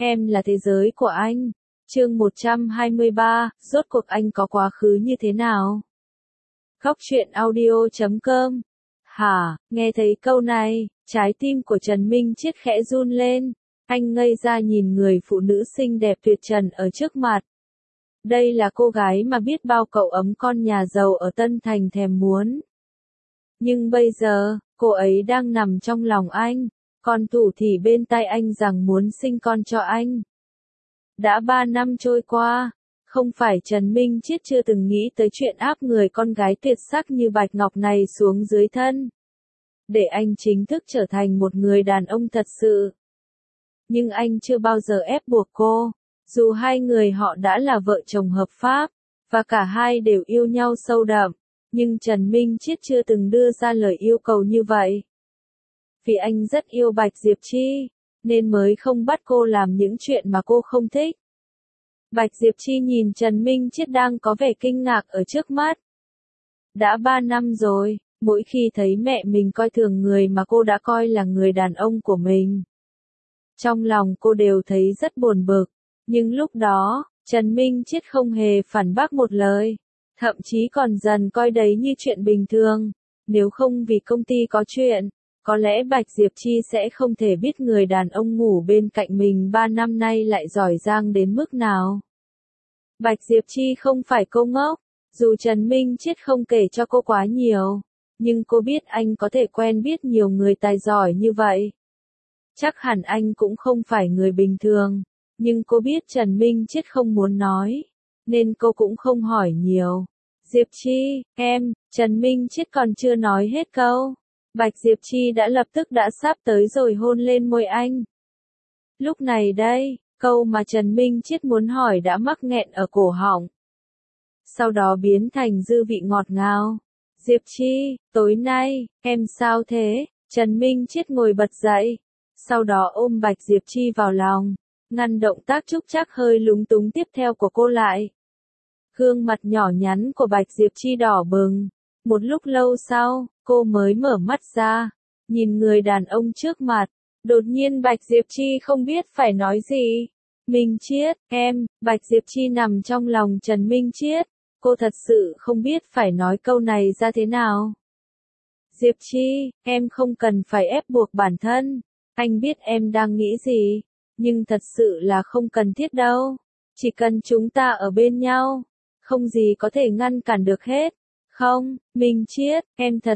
Em là thế giới của anh. Chương 123, rốt cuộc anh có quá khứ như thế nào? Góc truyện audio.com. Hả, nghe thấy câu này, trái tim của Trần Minh Chiết khẽ run lên. Anh ngây ra nhìn người phụ nữ xinh đẹp tuyệt trần ở trước mặt. Đây là cô gái mà biết bao cậu ấm con nhà giàu ở Tân Thành thèm muốn. Nhưng bây giờ, cô ấy đang nằm trong lòng anh, còn thủ thì bên tai anh rằng muốn sinh con cho anh. Đã 3 năm trôi qua, không phải Trần Minh Chiết chưa từng nghĩ tới chuyện áp người con gái tuyệt sắc như Bạch Ngọc này xuống dưới thân. Để anh chính thức trở thành một người đàn ông thật sự. Nhưng anh chưa bao giờ ép buộc cô, dù hai người họ đã là vợ chồng hợp pháp, và cả hai đều yêu nhau sâu đậm, nhưng Trần Minh Chiết chưa từng đưa ra lời yêu cầu như vậy. Vì anh rất yêu Bạch Diệp Chi, nên mới không bắt cô làm những chuyện mà cô không thích. Bạch Diệp Chi nhìn Trần Minh Chiết đang có vẻ kinh ngạc ở trước mắt. Đã 3 năm rồi, mỗi khi thấy mẹ mình coi thường người mà cô đã coi là người đàn ông của mình, trong lòng cô đều thấy rất buồn bực, nhưng lúc đó, Trần Minh Chiết không hề phản bác một lời, thậm chí còn dần coi đấy như chuyện bình thường. Nếu không vì công ty có chuyện, có lẽ Bạch Diệp Chi sẽ không thể biết người đàn ông ngủ bên cạnh mình 3 năm nay lại giỏi giang đến mức nào. Bạch Diệp Chi không phải cô ngốc, dù Trần Minh Chiết không kể cho cô quá nhiều, nhưng cô biết anh có thể quen biết nhiều người tài giỏi như vậy. Chắc hẳn anh cũng không phải người bình thường, nhưng cô biết Trần Minh Chiết không muốn nói, nên cô cũng không hỏi nhiều. Diệp Chi, em, Trần Minh Chiết còn chưa nói hết câu. Bạch Diệp Chi đã lập tức đã sắp tới rồi hôn lên môi anh. Lúc này đây, câu mà Trần Minh Chiết muốn hỏi đã mắc nghẹn ở cổ họng. Sau đó biến thành dư vị ngọt ngào. Diệp Chi, tối nay, em sao thế? Trần Minh Chiết ngồi bật dậy. Sau đó ôm Bạch Diệp Chi vào lòng, ngăn động tác trúc trắc hơi lúng túng tiếp theo của cô lại. Gương mặt nhỏ nhắn của Bạch Diệp Chi đỏ bừng. Một lúc lâu sau, cô mới mở mắt ra, nhìn người đàn ông trước mặt. Đột nhiên Bạch Diệp Chi không biết phải nói gì. Minh Chiết, em, Bạch Diệp Chi nằm trong lòng Trần Minh Chiết. Cô thật sự không biết phải nói câu này ra thế nào. Diệp Chi, em không cần phải ép buộc bản thân. Anh biết em đang nghĩ gì, nhưng thật sự là không cần thiết đâu. Chỉ cần chúng ta ở bên nhau, không gì có thể ngăn cản được hết. Không, Minh Chiết, em thật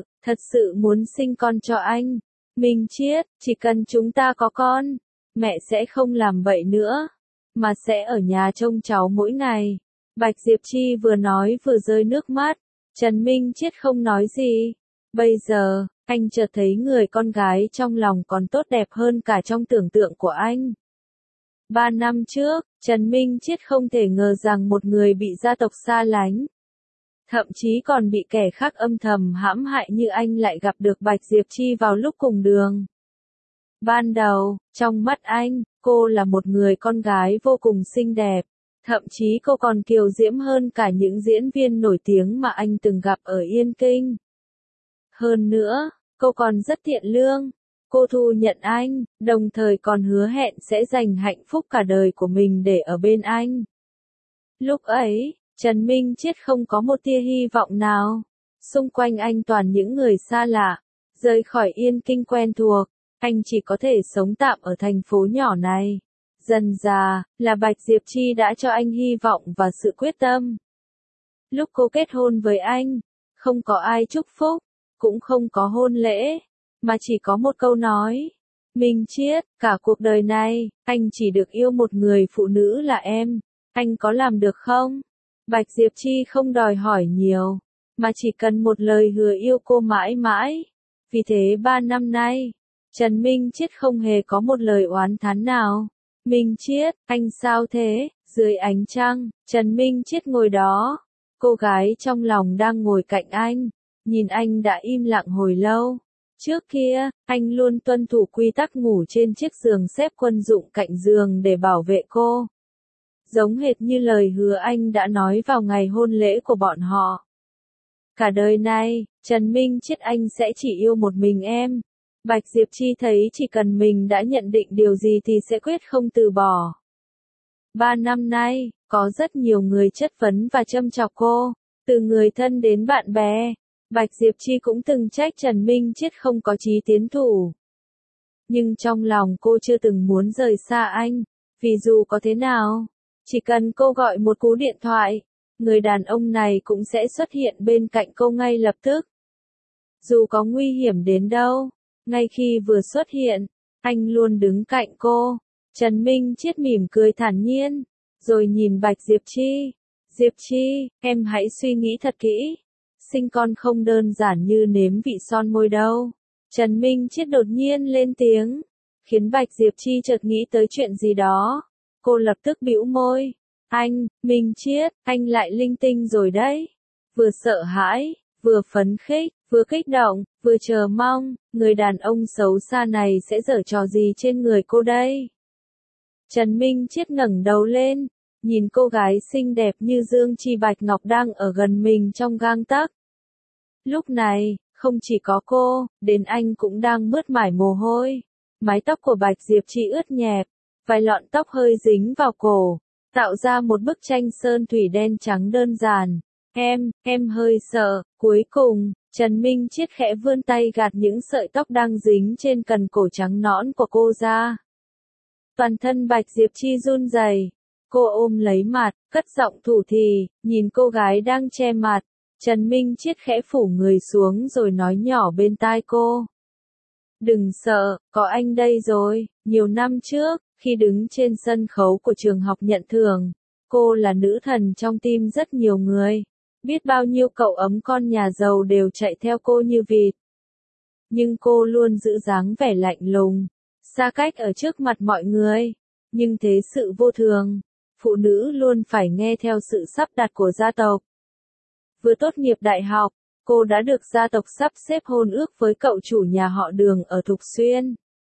sự muốn sinh con cho anh. Minh Chiết, chỉ cần chúng ta có con, mẹ sẽ không làm vậy nữa, mà sẽ ở nhà trông cháu mỗi ngày. Bạch Diệp Chi vừa nói vừa rơi nước mắt. Trần Minh Chiết không nói gì. Bây giờ, anh chợt thấy người con gái trong lòng còn tốt đẹp hơn cả trong tưởng tượng của anh. 3 năm trước, Trần Minh Chiết không thể ngờ rằng một người bị gia tộc xa lánh, thậm chí còn bị kẻ khác âm thầm hãm hại như anh lại gặp được Bạch Diệp Chi vào lúc cùng đường. Ban đầu, trong mắt anh, cô là một người con gái vô cùng xinh đẹp, thậm chí cô còn kiều diễm hơn cả những diễn viên nổi tiếng mà anh từng gặp ở Yên Kinh. Hơn nữa, cô còn rất thiện lương. Cô thu nhận anh, đồng thời còn hứa hẹn sẽ dành hạnh phúc cả đời của mình để ở bên anh. Lúc ấy, Trần Minh Chiết không có một tia hy vọng nào. Xung quanh anh toàn những người xa lạ. Rời khỏi Yên Kinh quen thuộc, anh chỉ có thể sống tạm ở thành phố nhỏ này. Dần dà, là Bạch Diệp Chi đã cho anh hy vọng và sự quyết tâm. Lúc cô kết hôn với anh, không có ai chúc phúc, cũng không có hôn lễ, mà chỉ có một câu nói. Minh Chiết, cả cuộc đời này, anh chỉ được yêu một người phụ nữ là em. Anh có làm được không? Bạch Diệp Chi không đòi hỏi nhiều, mà chỉ cần một lời hứa yêu cô mãi mãi. Vì thế 3 năm nay, Trần Minh Chiết không hề có một lời oán thán nào. Minh Chiết, anh sao thế? Dưới ánh trăng, Trần Minh Chiết ngồi đó. Cô gái trong lòng đang ngồi cạnh anh, nhìn anh đã im lặng hồi lâu. Trước kia, anh luôn tuân thủ quy tắc ngủ trên chiếc giường xếp quân dụng cạnh giường để bảo vệ cô. Giống hệt như lời hứa anh đã nói vào ngày hôn lễ của bọn họ. Cả đời này, Trần Minh Chiết anh sẽ chỉ yêu một mình em. Bạch Diệp Chi thấy chỉ cần mình đã nhận định điều gì thì sẽ quyết không từ bỏ. 3 năm nay, có rất nhiều người chất vấn và châm chọc cô, từ người thân đến bạn bè. Bạch Diệp Chi cũng từng trách Trần Minh Chiết không có chí tiến thủ. Nhưng trong lòng cô chưa từng muốn rời xa anh, vì dù có thế nào, chỉ cần cô gọi một cú điện thoại, người đàn ông này cũng sẽ xuất hiện bên cạnh cô ngay lập tức. Dù có nguy hiểm đến đâu, ngay khi vừa xuất hiện, anh luôn đứng cạnh cô. Trần Minh Chiết mỉm cười thản nhiên, rồi nhìn Bạch Diệp Chi. Diệp Chi, em hãy suy nghĩ thật kỹ. Sinh con không đơn giản như nếm vị son môi đâu. Trần Minh Chiết đột nhiên lên tiếng, khiến Bạch Diệp Chi chợt nghĩ tới chuyện gì đó. Cô lập tức bĩu môi. Anh, Minh Chiết, anh lại linh tinh rồi đấy. Vừa sợ hãi, vừa phấn khích, vừa kích động, vừa chờ mong, người đàn ông xấu xa này sẽ giở trò gì trên người cô đây? Trần Minh Chiết ngẩng đầu lên, nhìn cô gái xinh đẹp như Dương Chi Bạch Ngọc đang ở gần mình trong gang tấc. Lúc này, không chỉ có cô, đến anh cũng đang mướt mải mồ hôi. Mái tóc của Bạch Diệp Chi ướt nhẹp, vài lọn tóc hơi dính vào cổ, tạo ra một bức tranh sơn thủy đen trắng đơn giản. Em hơi sợ. Cuối cùng, Trần Minh Chiết khẽ vươn tay gạt những sợi tóc đang dính trên cần cổ trắng nõn của cô ra. Toàn thân Bạch Diệp Chi run rẩy. Cô ôm lấy mặt, cất giọng thủ thỉ, nhìn cô gái đang che mặt. Trần Minh Chiết khẽ phủ người xuống rồi nói nhỏ bên tai cô. Đừng sợ, có anh đây rồi. Nhiều năm trước, khi đứng trên sân khấu của trường học nhận thưởng, cô là nữ thần trong tim rất nhiều người. Biết bao nhiêu cậu ấm con nhà giàu đều chạy theo cô như vịt. Nhưng cô luôn giữ dáng vẻ lạnh lùng, xa cách ở trước mặt mọi người. Nhưng thế sự vô thường, phụ nữ luôn phải nghe theo sự sắp đặt của gia tộc. Vừa tốt nghiệp đại học, cô đã được gia tộc sắp xếp hôn ước với cậu chủ nhà họ Đường ở Thục Xuyên.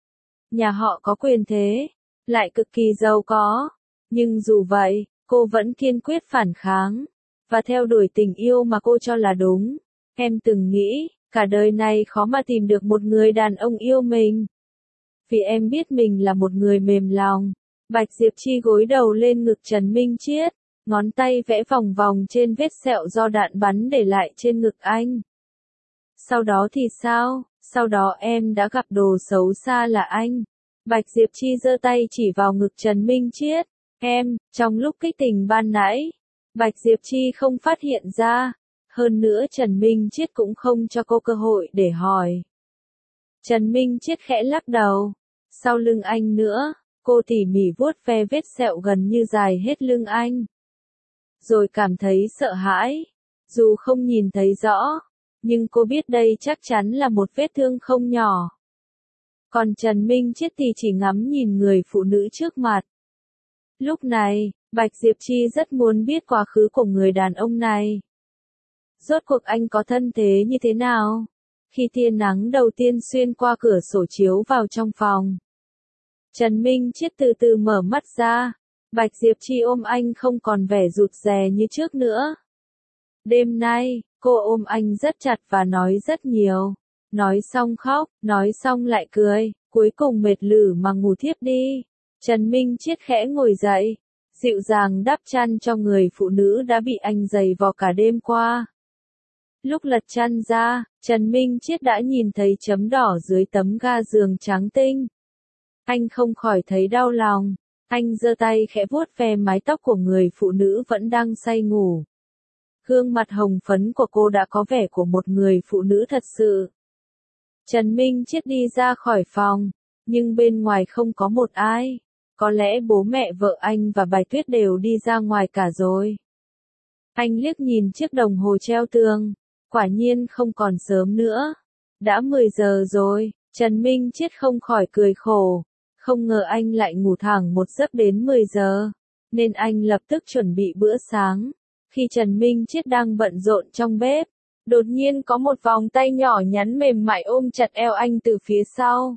Nhà họ có quyền thế, lại cực kỳ giàu có. Nhưng dù vậy, cô vẫn kiên quyết phản kháng, và theo đuổi tình yêu mà cô cho là đúng. Em từng nghĩ, cả đời này khó mà tìm được một người đàn ông yêu mình. Vì em biết mình là một người mềm lòng. Bạch Diệp Chi gối đầu lên ngực Trần Minh Chiết, ngón tay vẽ vòng vòng trên vết sẹo do đạn bắn để lại trên ngực anh. Sau đó thì sao? Sau đó em đã gặp đồ xấu xa là anh. Bạch Diệp Chi giơ tay chỉ vào ngực Trần Minh Chiết. Trong lúc kích tình ban nãy, Bạch Diệp Chi không phát hiện ra. Hơn nữa Trần Minh Chiết cũng không cho cô cơ hội để hỏi. Trần Minh Chiết khẽ lắc đầu. Sau lưng anh nữa, cô tỉ mỉ vuốt ve vết sẹo gần như dài hết lưng anh. Rồi cảm thấy sợ hãi. Dù không nhìn thấy rõ, nhưng cô biết đây chắc chắn là một vết thương không nhỏ. Còn Trần Minh Chiết thì chỉ ngắm nhìn người phụ nữ trước mặt. Lúc này, Bạch Diệp Chi rất muốn biết quá khứ của người đàn ông này. Rốt cuộc anh có thân thế như thế nào? Khi tia nắng đầu tiên xuyên qua cửa sổ chiếu vào trong phòng, Trần Minh Chiết từ từ mở mắt ra. Bạch Diệp Chi ôm anh không còn vẻ rụt rè như trước nữa. Đêm nay, cô ôm anh rất chặt và nói rất nhiều. Nói xong khóc, nói xong lại cười, cuối cùng mệt lử mà ngủ thiếp đi. Trần Minh Chiết khẽ ngồi dậy, dịu dàng đắp chăn cho người phụ nữ đã bị anh giày vò cả đêm qua. Lúc lật chăn ra, Trần Minh Chiết đã nhìn thấy chấm đỏ dưới tấm ga giường trắng tinh. Anh không khỏi thấy đau lòng. Anh giơ tay khẽ vuốt ve mái tóc của người phụ nữ vẫn đang say ngủ. Gương mặt hồng phấn của cô đã có vẻ của một người phụ nữ thật sự. Trần Minh Chiết đi ra khỏi phòng, nhưng bên ngoài không có một ai. Có lẽ bố mẹ vợ anh và Bạch Tuyết đều đi ra ngoài cả rồi. Anh liếc nhìn chiếc đồng hồ treo tường, quả nhiên không còn sớm nữa. Đã 10 giờ rồi, Trần Minh Chiết không khỏi cười khổ. Không ngờ anh lại ngủ thẳng một giấc đến 10 giờ, nên anh lập tức chuẩn bị bữa sáng. Khi Trần Minh Chiết đang bận rộn trong bếp, đột nhiên có một vòng tay nhỏ nhắn mềm mại ôm chặt eo anh từ phía sau.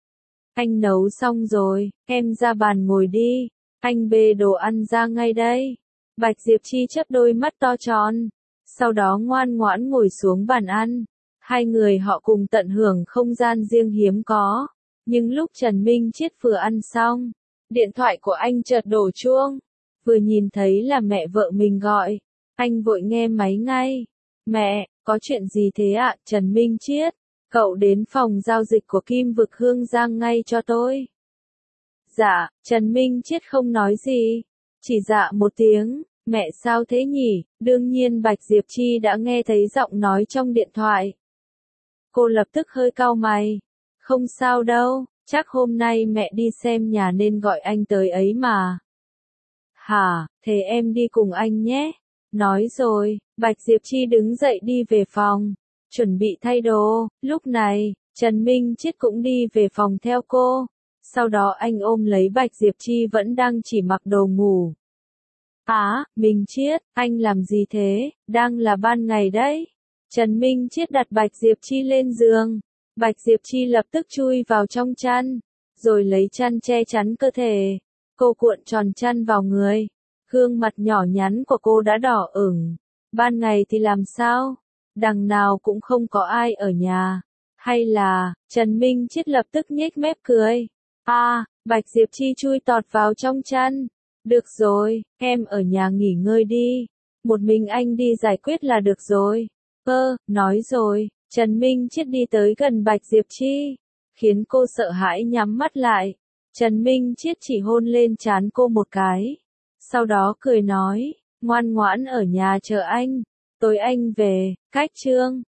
Anh nấu xong rồi, em ra bàn ngồi đi, anh bê đồ ăn ra ngay đây. Bạch Diệp Chi chớp đôi mắt to tròn, sau đó ngoan ngoãn ngồi xuống bàn ăn. Hai người họ cùng tận hưởng không gian riêng hiếm có. Nhưng lúc Trần Minh Chiết vừa ăn xong, điện thoại của anh chợt đổ chuông. Vừa nhìn thấy là mẹ vợ mình gọi, anh vội nghe máy ngay. Mẹ, có chuyện gì thế ạ, Trần Minh Chiết? Cậu đến phòng giao dịch của Kim Vực Hương Giang ngay cho tôi. Dạ, Trần Minh Chiết không nói gì, chỉ dạ một tiếng. Mẹ sao thế nhỉ? Đương nhiên Bạch Diệp Chi đã nghe thấy giọng nói trong điện thoại. Cô lập tức hơi cau mày. Không sao đâu, chắc hôm nay mẹ đi xem nhà nên gọi anh tới ấy mà. Hả, thế em đi cùng anh nhé. Nói rồi, Bạch Diệp Chi đứng dậy đi về phòng, chuẩn bị thay đồ. Lúc này, Trần Minh Chiết cũng đi về phòng theo cô. Sau đó anh ôm lấy Bạch Diệp Chi vẫn đang chỉ mặc đồ ngủ. Minh Chiết, anh làm gì thế, đang là ban ngày đấy. Trần Minh Chiết đặt Bạch Diệp Chi lên giường. Bạch Diệp Chi lập tức chui vào trong chăn, rồi lấy chăn che chắn cơ thể. Cô cuộn tròn chăn vào người. Gương mặt nhỏ nhắn của cô đã đỏ ửng. Ban ngày thì làm sao? Đằng nào cũng không có ai ở nhà. Hay là, Trần Minh Chiết lập tức nhếch mép cười. Bạch Diệp Chi chui tọt vào trong chăn. Được rồi, em ở nhà nghỉ ngơi đi. Một mình anh đi giải quyết là được rồi. Nói rồi, Trần Minh Chiết đi tới gần Bạch Diệp Chi, khiến cô sợ hãi nhắm mắt lại. Trần Minh Chiết chỉ hôn lên trán cô một cái. Sau đó cười nói, ngoan ngoãn ở nhà chờ anh. Tối anh về, cách chương.